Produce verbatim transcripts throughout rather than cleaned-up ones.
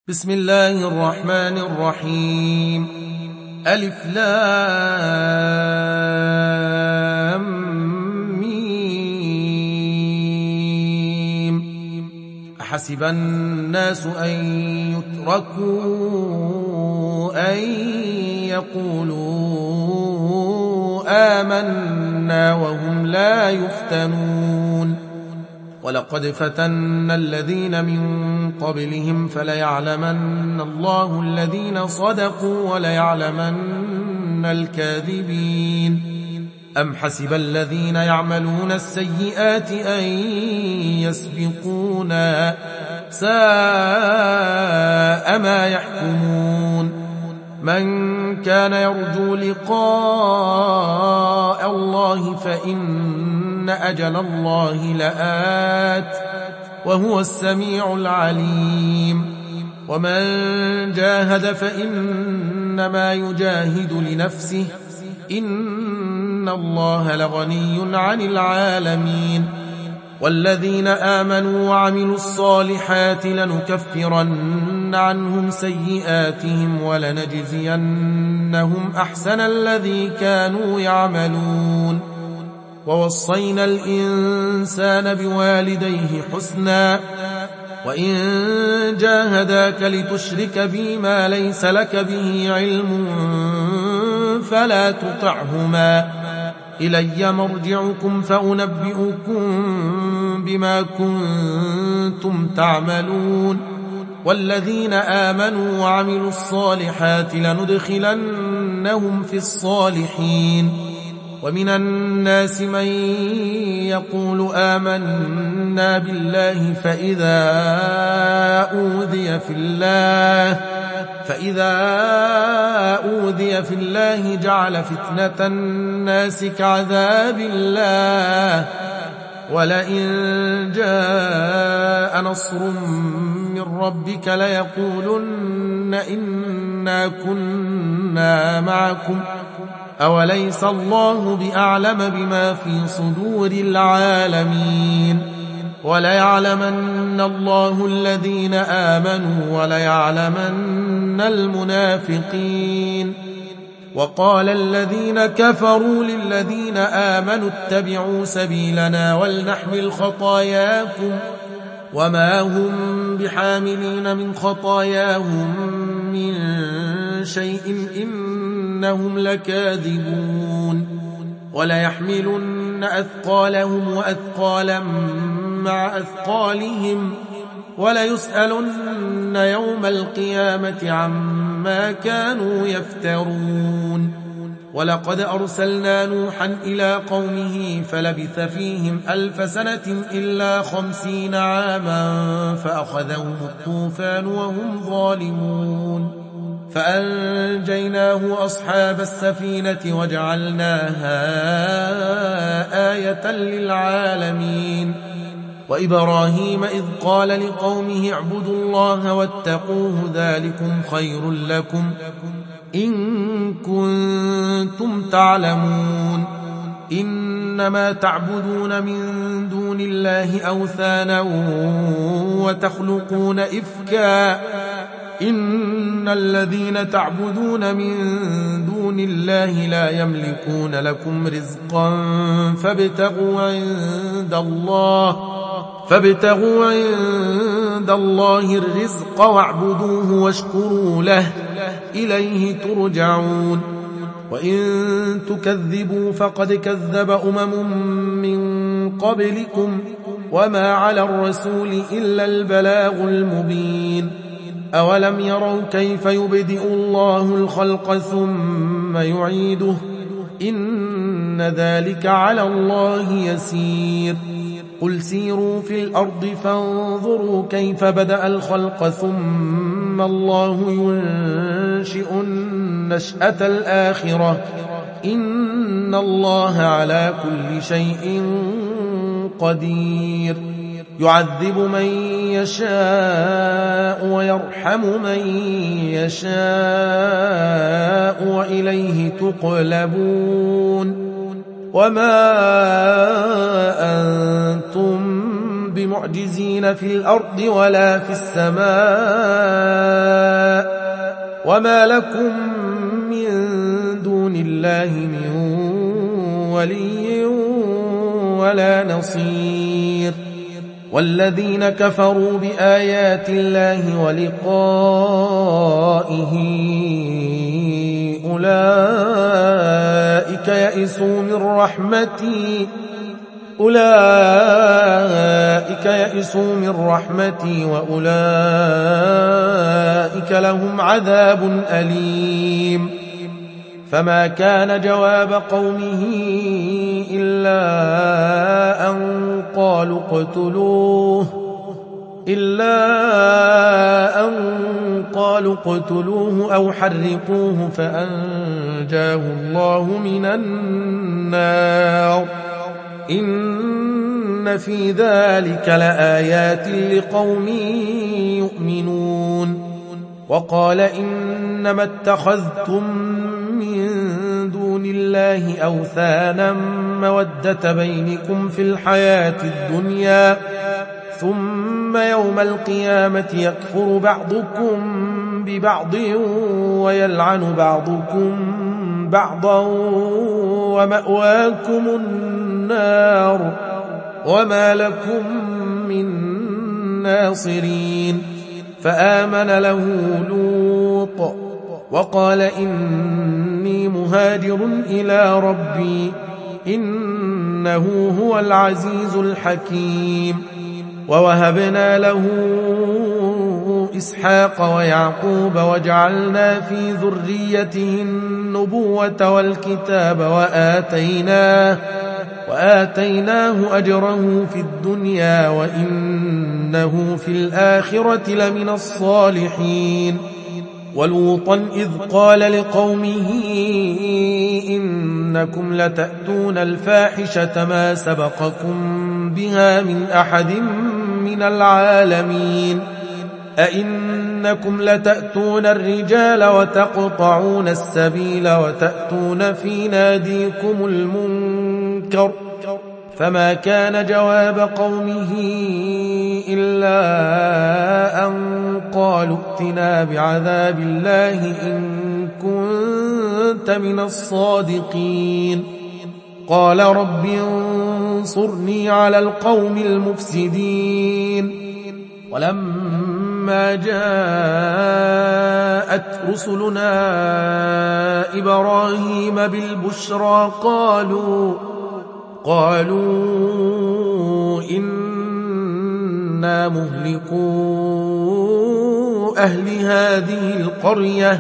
بسم الله الرحمن الرحيم. ألف لام ميم. أحسب الناس أن يتركوا أن يقولوا آمنا وهم لا يفتنون. ولقد فتنا الذين من قبلهم فليعلمن الله الذين صدقوا وليعلمن الكاذبين. أم حسب الذين يعملون السيئات أن يسبقونا ساء ما يحكمون. من كان يرجو لقاء الله فإن أجل الله لآت وهو السميع العليم. ومن جاهد فإنما يجاهد لنفسه إن الله لغني عن العالمين. والذين آمنوا وعملوا الصالحات لنكفرن عنهم سيئاتهم ولنجزينهم أحسن الذي كانوا يعملون. ووصينا الإنسان بوالديه حسنا وإن جاهداك لتشرك بي ما ليس لك به علم فلا تطعهما إلي مرجعكم فأنبئكم بما كنتم تعملون. والذين آمنوا وعملوا الصالحات لندخلنهم في الصالحين. ومن الناس من يقول آمنا بالله فإذا أوذي في الله فإذا أوذي في الله جعل فتنة الناس كعذاب الله ولئن جاء نصر من ربك ليقولن إنا كنا معكم أوليس الله بأعلم بما في صدور العالمين. وليعلمن الله الذين آمنوا وليعلمن المنافقين. وقال الذين كفروا للذين آمنوا اتبعوا سبيلنا ولنحمل خطاياكم وما هم بحاملين من خطاياهم من شيء إنهم لكاذبون. وليحملن أثقالهم وأثقالا مع أثقالهم وليسألن يوم القيامة عما كانوا يفترون. ولقد أرسلنا نوحا إلى قومه فلبث فيهم ألف سنة إلا خمسين عاما فأخذهم الطوفان وهم ظالمون. فأنجيناه أصحاب السفينة وجعلناها آية للعالمين. وإبراهيم إذ قال لقومه اعبدوا الله واتقوه ذلكم خير لكم إن كنتم تعلمون. إنما تعبدون من دون الله أوثانا وتخلقون إفكا إن الذين تعبدون من دون الله لا يملكون لكم رزقا فابتغوا عند الله فابتغوا عند الله الرزق واعبدوه واشكروا له إليه ترجعون. وإن تكذبوا فقد كذب أمم من قبلكم وما على الرسول إلا البلاغ المبين. أولم يروا كيف يبدئ الله الخلق ثم يعيده إن ذلك على الله يسير. قل سيروا في الأرض فانظروا كيف بدأ الخلق ثم الله ينشئ النشأة الآخرة إن الله على كل شيء قدير. يعذب من يشاء ويرحم من يشاء وإليه تقلبون. وما أنتم بمعجزين في الأرض ولا في السماء وما لكم من دون الله من ولي ولا نصير والذين كفروا بآيات الله ولقائه أولئك يئسوا من رحمتي أولئك يئسوا من رحمتي وأولئك لهم عذاب أليم فما كان جواب قومه إلا أن قالوا اقتلوه إلا أن قالوا اقتلوه أو حرقوه فأنجاه الله من النار إن في ذلك لآيات لقوم يؤمنون وقال إنما اتخذتم من دون الله أوثانا مودة بينكم في الحياة الدنيا ثم يوم القيامة يكفر بعضكم ببعض ويلعن بعضكم بعضا ومأواكم النار وما لكم من ناصرين فآمن له لوط وقال إني مهاجر إلى ربي إنه هو العزيز الحكيم ووهبنا له إسحاق ويعقوب وجعلنا في ذريته النبوة والكتاب وآتيناه, وآتيناه أجره في الدنيا وإنه في الآخرة لمن الصالحين ولوطا إذ قال لقومه إنكم لتأتون الفاحشة ما سبقكم بها من أحد من العالمين أئنكم لتأتون الرجال وتقطعون السبيل وتأتون في ناديكم المنكر فما كان جواب قومه إلا أن قالوا ائتنا بعذاب الله إن كنت من الصادقين قال رب انصرني على القوم المفسدين ولما جاءت رسلنا إبراهيم بالبشرى قالوا قالوا إنا مهلكو أهل هذه القرية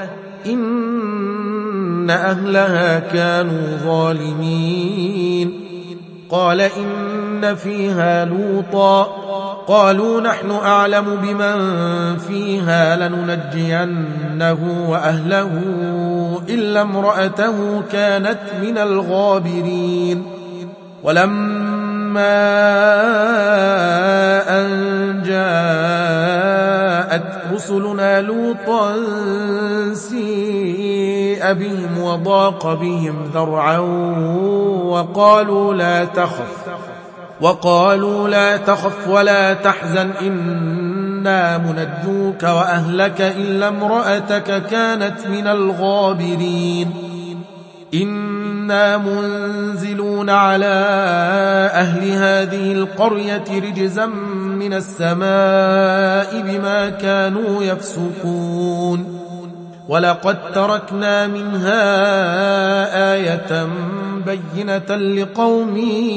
إن أهلها كانوا ظالمين قال إن فيها لوطا قالوا نحن أعلم بمن فيها لننجينه وأهله إلا امرأته كانت من الغابرين ولما أن جاءت رسلنا لوطا سيء بهم وضاق بهم ذرعا وقالوا لا تخف وقالوا لا تخف ولا تحزن إنا منجوك وأهلك إلا امرأتك كانت من الغابرين إنا منزلون على أهل هذه القرية رجزا من السماء بما كانوا يفسقون ولقد تركنا منها آية بينة لقوم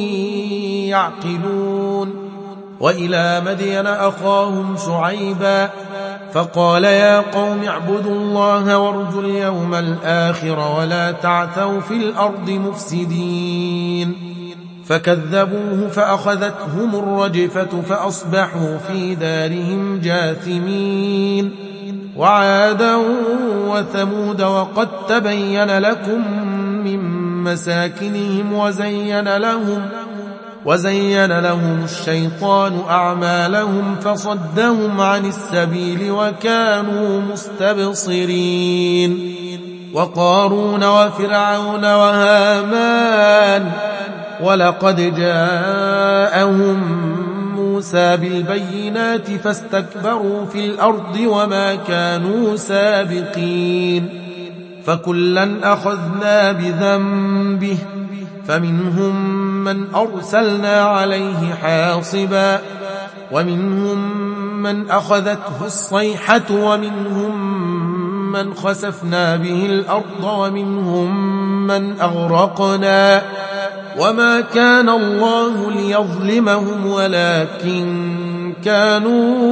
يعقلون وإلى مدين أخاهم شعيبا فقال يا قوم اعبدوا الله وارجوا اليوم الآخر ولا تعثوا في الأرض مفسدين فكذبوه فأخذتهم الرجفة فأصبحوا في دارهم جاثمين وعادا وثمود وقد تبين لكم من مساكنهم وزين لهم وزين لهم الشيطان أعمالهم فصدهم عن السبيل وكانوا مستبصرين وقارون وفرعون وهامان ولقد جاءهم موسى بالبينات فاستكبروا في الأرض وما كانوا سابقين فكلا أخذنا بذنبه فمنهم من أرسلنا عليه حاصبا ومنهم من أخذته الصيحة ومنهم من خسفنا به الأرض ومنهم من أغرقنا وما كان الله ليظلمهم ولكن كانوا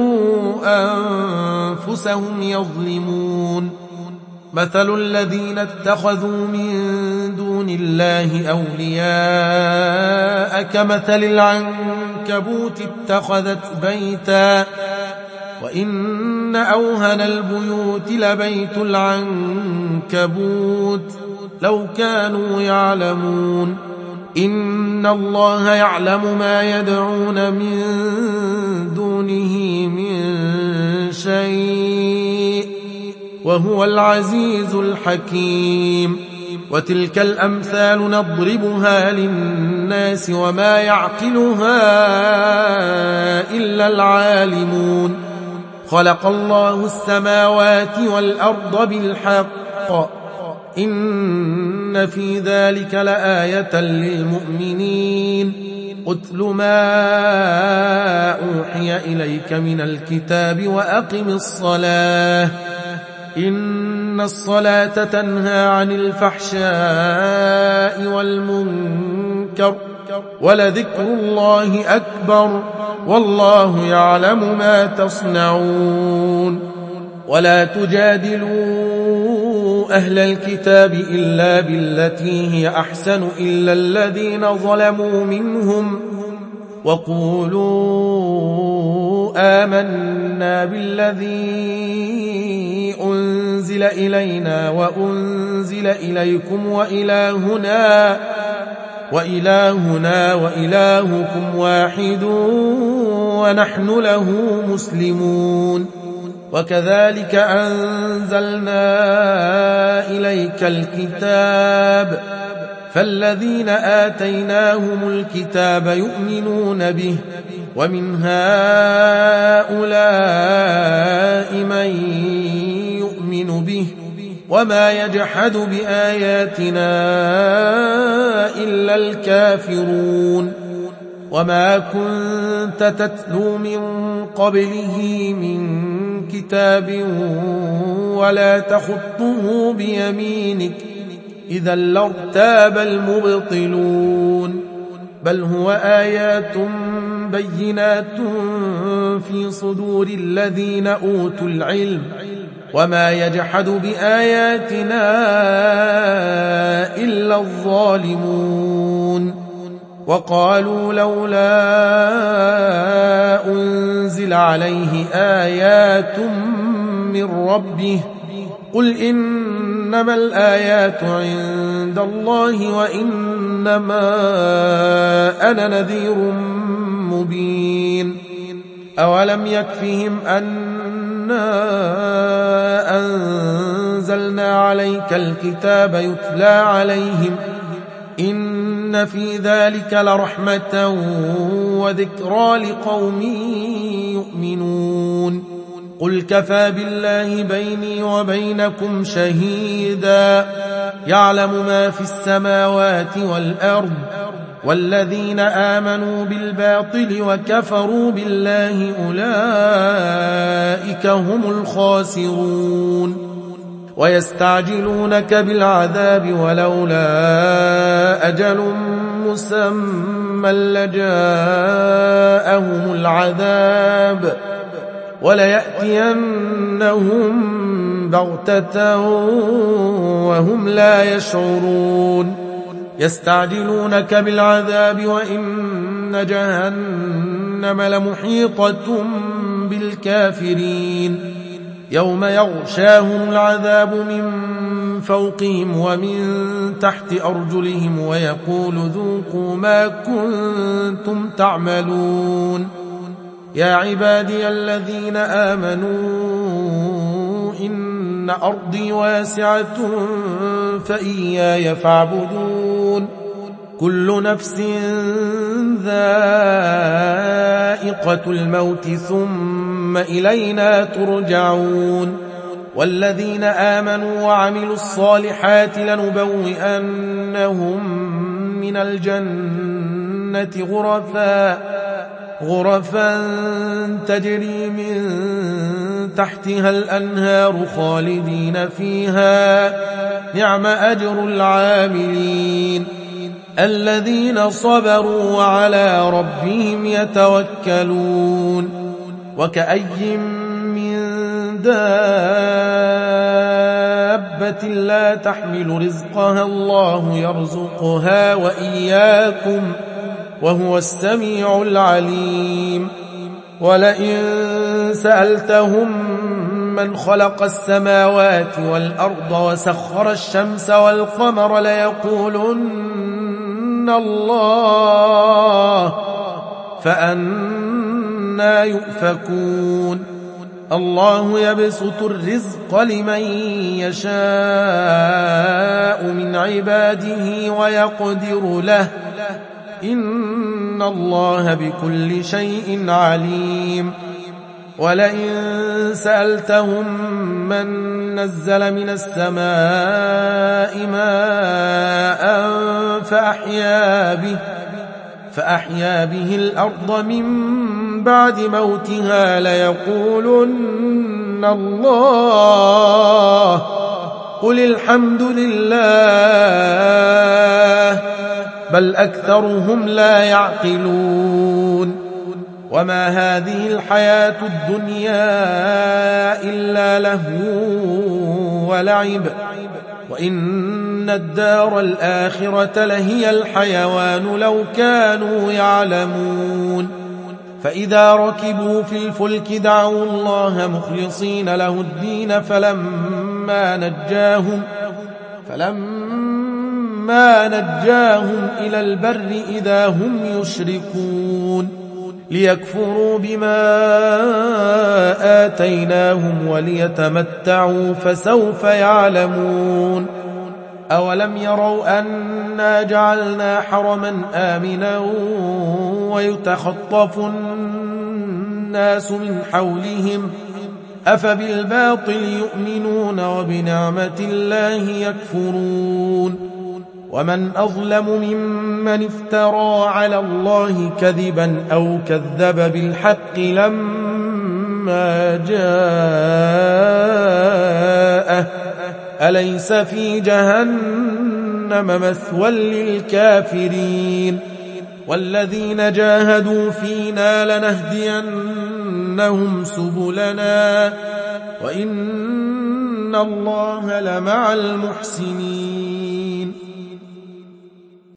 أنفسهم يظلمون مثل الذين اتخذوا من دون الله أولياء كمثل العنكبوت اتخذت بيتا وإن أوهن البيوت لبيت العنكبوت لو كانوا يعلمون إن الله يعلم ما يدعون من دونه من شيء وهو العزيز الحكيم وتلك الأمثال نضربها للناس وما يعقلها إلا العالمون خلق الله السماوات والأرض بالحق إن في ذلك لآية للمؤمنين أتل ما أوحي إليك من الكتاب وأقم الصلاة إن الصلاة تنهى عن الفحشاء والمنكر ولذكر الله أكبر والله يعلم ما تصنعون ولا تجادلوا أهل الكتاب إلا بالتي هي أحسن إلا الذين ظلموا منهم وقولوا آمنا بالذي أنزل إلينا وأنزل إليكم وإلهنا وإلهنا وإلهكم واحد ونحن له مسلمون وكذلك أنزلنا إليك الكتاب فالذين آتيناهم الكتاب يؤمنون به ومن هؤلاء من يؤمن به وما يجحد بآياتنا إلا الكافرون وما كنت تتلو من قبله من كتاب ولا تخطه بيمينك إذا لارتاب المبطلون بل هو آيات بينات في صدور الذين أوتوا العلم وما يجحد بآياتنا إلا الظالمون وقالوا لولا أنزل عليه آيات من ربه قل إنما الآيات عند الله وإنما أنا نذير مبين أولم يكفهم أنا أنزلنا عليك الكتاب يتلى عليهم إن في ذلك لرحمة وذكرى لقوم يؤمنون قل كفى بالله بيني وبينكم شهيدا يعلم ما في السماوات والأرض والذين آمنوا بالباطل وكفروا بالله أولئك هم الخاسرون ويستعجلونك بالعذاب ولولا أجل مسمى لجاءهم العذاب وليأتينهم بغتة وهم لا يشعرون يستعجلونك بالعذاب وإن جهنم لمحيطة بالكافرين يوم يغشاهم العذاب من فوقهم ومن تحت أرجلهم ويقول ذوقوا ما كنتم تعملون يا عبادي الذين آمنوا إن أرضي واسعة فإياي فاعبدون كل نفس ذائقة الموت ثم إلينا ترجعون والذين آمنوا وعملوا الصالحات لنبوئنهم من الجنة غرفا غرفا تجري من تحتها الأنهار خالدين فيها نعم أجر العاملين الذين صبروا وعلى ربهم يتوكلون وكأي من دابة لا تحمل رزقها الله يرزقها وإياكم وهو السميع العليم ولئن سألتهم من خلق السماوات والأرض وسخر الشمس والقمر ليقولن الله فأنى يؤفكون الله يبسط الرزق لمن يشاء من عباده ويقدر له إن الله بكل شيء عليم ولئن سألتهم من نزل من السماء ماء فأحيا به فأحيا به الأرض من بعد موتها ليقولن الله قل الحمد لله بل أكثرهم لا يعقلون وما هذه الحياة الدنيا إلا لهو ولعب وإن الدار الآخرة لهي الحيوان لو كانوا يعلمون فإذا ركبوا في الفلك دعوا الله مخلصين له الدين فلما نجاهم فلما نجاهم إلى البر إذا هم يشركون ليكفروا بما آتيناهم وليتمتعوا فسوف يعلمون أولم يروا أنا جعلنا حرما آمنا ويتخطف الناس من حولهم أفبالباطل يؤمنون وبنعمة الله يكفرون ومن أظلم ممن افترى على الله كذبا أو كذب بالحق لما جاءه أليس في جهنم مثوى للكافرين والذين جاهدوا فينا لنهدينهم سبلنا وإن الله لمع المحسنين